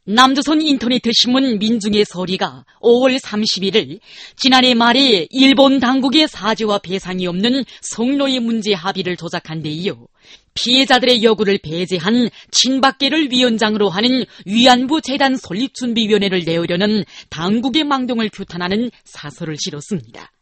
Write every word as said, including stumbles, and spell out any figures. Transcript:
남조선 인터넷 신문 민중의 서리가 오월 삼십일일 지난해 말에 일본 당국의 사죄와 배상이 없는 성노예 문제 합의를 조작한 데 이어 피해자들의 요구를 배제한 친박계를 위원장으로 하는 위안부 재단 설립준비위원회를 내으려는 당국의 망동을 규탄하는 사설을 실었습니다.